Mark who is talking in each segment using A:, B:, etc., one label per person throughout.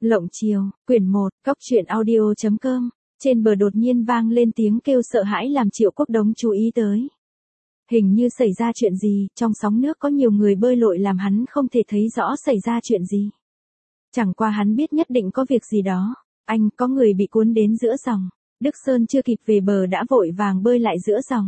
A: Lộng chiều, quyển 1, cóc truyện audio.com. Trên bờ đột nhiên vang lên tiếng kêu sợ hãi làm Triệu Quốc Đống chú ý tới. Hình như xảy ra chuyện gì, trong sóng nước có nhiều người bơi lội làm hắn không thể thấy rõ xảy ra chuyện gì. Chẳng qua hắn biết nhất định có việc gì đó. Anh, có người bị cuốn đến giữa dòng. Đức Sơn chưa kịp về bờ đã vội vàng bơi lại giữa dòng.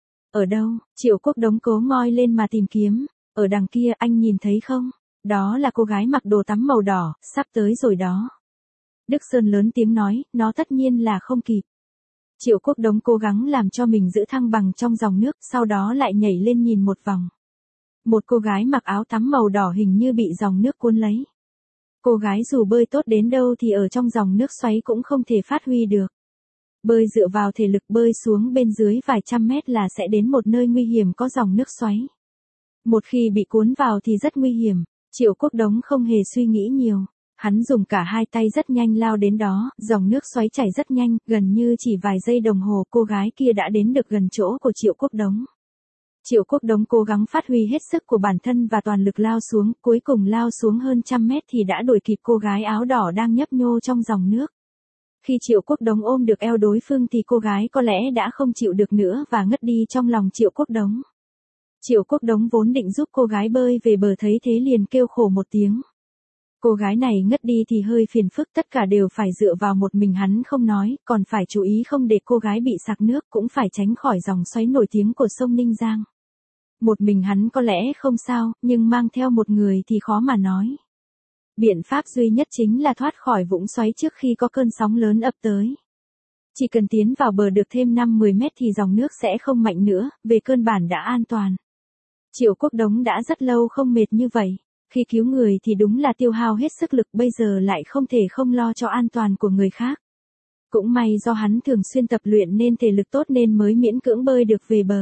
A: Ở đâu? Triệu Quốc Đống cố ngoi lên mà tìm kiếm. Ở đằng kia, anh nhìn thấy không? Đó là cô gái mặc đồ tắm màu đỏ, sắp tới rồi đó. Đức Sơn lớn tiếng nói, nó tất nhiên là không kịp. Triệu Quốc Đống cố gắng làm cho mình giữ thăng bằng trong dòng nước, sau đó lại nhảy lên nhìn một vòng. Một cô gái mặc áo tắm màu đỏ hình như bị dòng nước cuốn lấy. Cô gái dù bơi tốt đến đâu thì ở trong dòng nước xoáy cũng không thể phát huy được. Bơi dựa vào thể lực bơi xuống bên dưới vài trăm mét là sẽ đến một nơi nguy hiểm có dòng nước xoáy. Một khi bị cuốn vào thì rất nguy hiểm. Triệu Quốc Đống không hề suy nghĩ nhiều. Hắn dùng cả hai tay rất nhanh lao đến đó, dòng nước xoáy chảy rất nhanh, gần như chỉ vài giây đồng hồ cô gái kia đã đến được gần chỗ của Triệu Quốc Đống. Triệu Quốc Đống cố gắng phát huy hết sức của bản thân và toàn lực lao xuống, cuối cùng lao xuống hơn trăm mét thì đã đuổi kịp cô gái áo đỏ đang nhấp nhô trong dòng nước. Khi Triệu Quốc Đống ôm được eo đối phương thì cô gái có lẽ đã không chịu được nữa và ngất đi trong lòng Triệu Quốc Đống. Triệu Quốc Đống vốn định giúp cô gái bơi về bờ thấy thế liền kêu khổ một tiếng. Cô gái này ngất đi thì hơi phiền phức, tất cả đều phải dựa vào một mình hắn không nói, còn phải chú ý không để cô gái bị sặc nước, cũng phải tránh khỏi dòng xoáy nổi tiếng của sông Ninh Giang. Một mình hắn có lẽ không sao, nhưng mang theo một người thì khó mà nói. Biện pháp duy nhất chính là thoát khỏi vũng xoáy trước khi có cơn sóng lớn ập tới. Chỉ cần tiến vào bờ được thêm 5-10 mét thì dòng nước sẽ không mạnh nữa, về cơ bản đã an toàn. Triệu Quốc Đống đã rất lâu không mệt như vậy. Khi cứu người thì đúng là tiêu hao hết sức lực, bây giờ lại không thể không lo cho an toàn của người khác. Cũng may do hắn thường xuyên tập luyện nên thể lực tốt nên mới miễn cưỡng bơi được về bờ.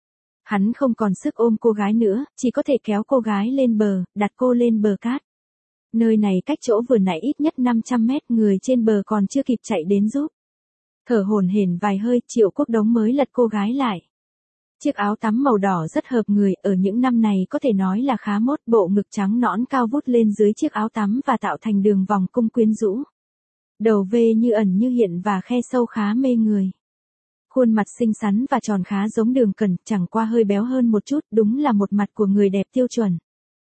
A: Hắn không còn sức ôm cô gái nữa, chỉ có thể kéo cô gái lên bờ, đặt cô lên bờ cát. Nơi này cách chỗ vừa nãy ít nhất 500 mét, người trên bờ còn chưa kịp chạy đến giúp. Thở hổn hển vài hơi, Triệu Quốc Đống mới lật cô gái lại. Chiếc áo tắm màu đỏ rất hợp người, ở những năm này có thể nói là khá mốt, bộ ngực trắng nõn cao vút lên dưới chiếc áo tắm và tạo thành đường vòng cung quyến rũ. Đầu V như ẩn như hiện và khe sâu khá mê người. Khuôn mặt xinh xắn và tròn khá giống Đường Cẩn, chẳng qua hơi béo hơn một chút, đúng là một mặt của người đẹp tiêu chuẩn.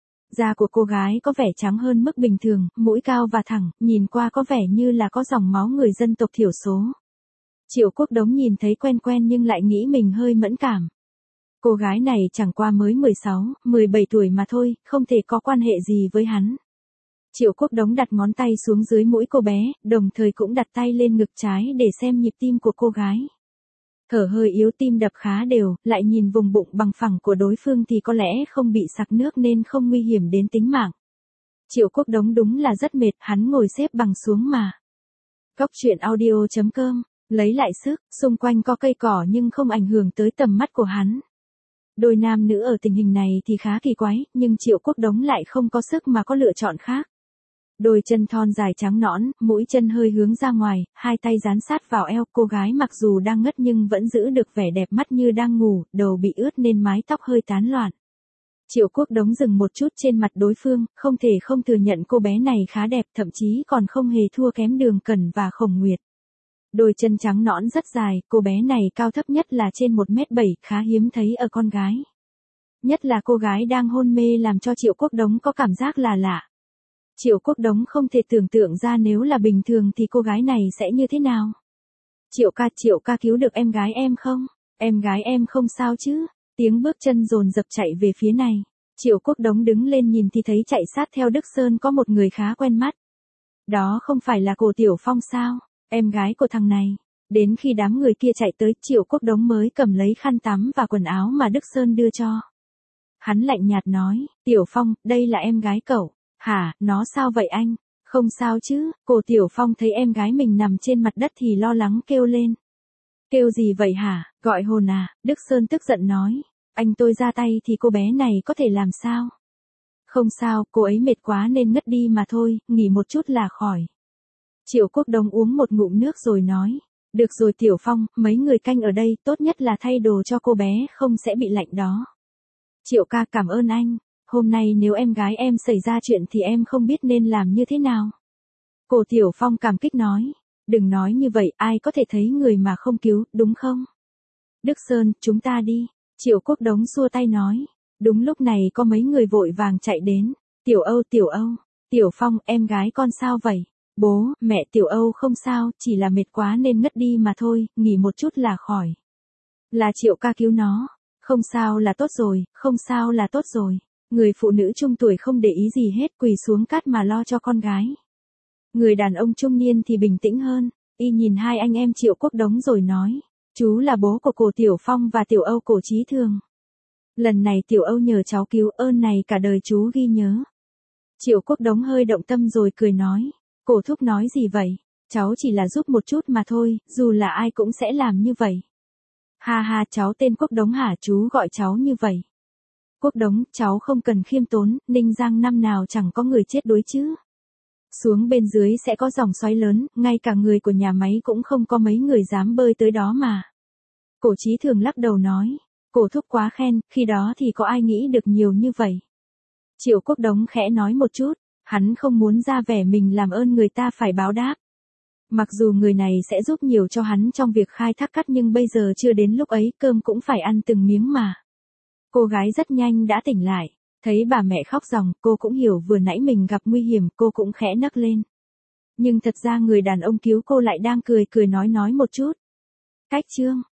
A: Da của cô gái có vẻ trắng hơn mức bình thường, mũi cao và thẳng, nhìn qua có vẻ như là có dòng máu người dân tộc thiểu số. Triệu Quốc Đống nhìn thấy quen quen nhưng lại nghĩ mình hơi mẫn cảm. Cô gái này chẳng qua mới 16, 17 tuổi mà thôi, không thể có quan hệ gì với hắn. Triệu Quốc Đống đặt ngón tay xuống dưới mũi cô bé, đồng thời cũng đặt tay lên ngực trái để xem nhịp tim của cô gái. Thở hơi yếu, tim đập khá đều, lại nhìn vùng bụng bằng phẳng của đối phương thì có lẽ không bị sặc nước nên không nguy hiểm đến tính mạng. Triệu Quốc Đống đúng là rất mệt, hắn ngồi xếp bằng xuống mà. Cóc truyện audio.com, lấy lại sức, xung quanh có cây cỏ nhưng không ảnh hưởng tới tầm mắt của hắn. Đôi nam nữ ở tình hình này thì khá kỳ quái, nhưng Triệu Quốc Đống lại không có sức mà có lựa chọn khác. Đôi chân thon dài trắng nõn, mũi chân hơi hướng ra ngoài, hai tay dán sát vào eo, cô gái mặc dù đang ngất nhưng vẫn giữ được vẻ đẹp mắt như đang ngủ, đầu bị ướt nên mái tóc hơi tán loạn. Triệu Quốc Đống dừng một chút trên mặt đối phương, không thể không thừa nhận cô bé này khá đẹp, thậm chí còn không hề thua kém Đường Cẩn và Khổng Nguyệt. Đôi chân trắng nõn rất dài, cô bé này cao thấp nhất là trên 1m7, khá hiếm thấy ở con gái. Nhất là cô gái đang hôn mê làm cho Triệu Quốc Đống có cảm giác là lạ. Triệu Quốc Đống không thể tưởng tượng ra nếu là bình thường thì cô gái này sẽ như thế nào. Triệu ca cứu được em gái em không? Em gái em không sao chứ? Tiếng bước chân dồn dập chạy về phía này. Triệu Quốc Đống đứng lên nhìn thì thấy chạy sát theo Đức Sơn có một người khá quen mắt. Đó không phải là Cổ Tiểu Phong sao? Em gái của thằng này. Đến khi đám người kia chạy tới, Triệu Quốc Đống mới cầm lấy khăn tắm và quần áo mà Đức Sơn đưa cho. Hắn lạnh nhạt nói, Tiểu Phong, đây là em gái cậu. Hả, nó sao vậy anh? Không sao chứ? Cổ Tiểu Phong thấy em gái mình nằm trên mặt đất thì lo lắng kêu lên. Kêu gì vậy hả? Gọi hồn à? Đức Sơn tức giận nói. Anh tôi ra tay thì cô bé này có thể làm sao? Không sao, cô ấy mệt quá nên ngất đi mà thôi, nghỉ một chút là khỏi. Triệu Quốc Đống uống một ngụm nước rồi nói. Được rồi Tiểu Phong, mấy người canh ở đây, tốt nhất là thay đồ cho cô bé không sẽ bị lạnh đó. Triệu ca cảm ơn anh. Hôm nay nếu em gái em xảy ra chuyện thì em không biết nên làm như thế nào. Cổ Tiểu Phong cảm kích nói. Đừng nói như vậy, ai có thể thấy người mà không cứu, đúng không? Đức Sơn, chúng ta đi. Triệu Quốc Đống xua tay nói. Đúng lúc này có mấy người vội vàng chạy đến. Tiểu Âu, Tiểu Phong, em gái con sao vậy? Bố, mẹ, Tiểu Âu không sao, chỉ là mệt quá nên ngất đi mà thôi, nghỉ một chút là khỏi. Là Triệu ca cứu nó. Không sao là tốt rồi, không sao là tốt rồi. Người phụ nữ trung tuổi không để ý gì hết, quỳ xuống cát mà lo cho con gái. Người đàn ông trung niên thì bình tĩnh hơn, y nhìn hai anh em Triệu Quốc Đống rồi nói. Chú là bố của cổ Tiểu Phong và Tiểu Âu cổ Chí Thường. Lần này Tiểu Âu nhờ cháu cứu, ơn này cả đời chú ghi nhớ. Triệu Quốc Đống hơi động tâm rồi cười nói. Cổ thúc nói gì vậy? Cháu chỉ là giúp một chút mà thôi, dù là ai cũng sẽ làm như vậy. Ha ha, cháu tên Quốc Đống hả? Chú gọi cháu như vậy. Quốc Đống, cháu không cần khiêm tốn, Ninh Giang năm nào chẳng có người chết đuối chứ. Xuống bên dưới sẽ có dòng xoáy lớn, ngay cả người của nhà máy cũng không có mấy người dám bơi tới đó mà. Cổ Chí Thường lắc đầu nói. Cổ thúc quá khen, khi đó thì có ai nghĩ được nhiều như vậy. Triệu Quốc Đống khẽ nói một chút, hắn không muốn ra vẻ mình làm ơn người ta phải báo đáp. Mặc dù người này sẽ giúp nhiều cho hắn trong việc khai thác cát nhưng bây giờ chưa đến lúc ấy, cơm cũng phải ăn từng miếng mà. Cô gái rất nhanh đã tỉnh lại, thấy bà mẹ khóc ròng, cô cũng hiểu vừa nãy mình gặp nguy hiểm, cô cũng khẽ nấc lên. Nhưng thật ra người đàn ông cứu cô lại đang cười nói một chút. Cách chương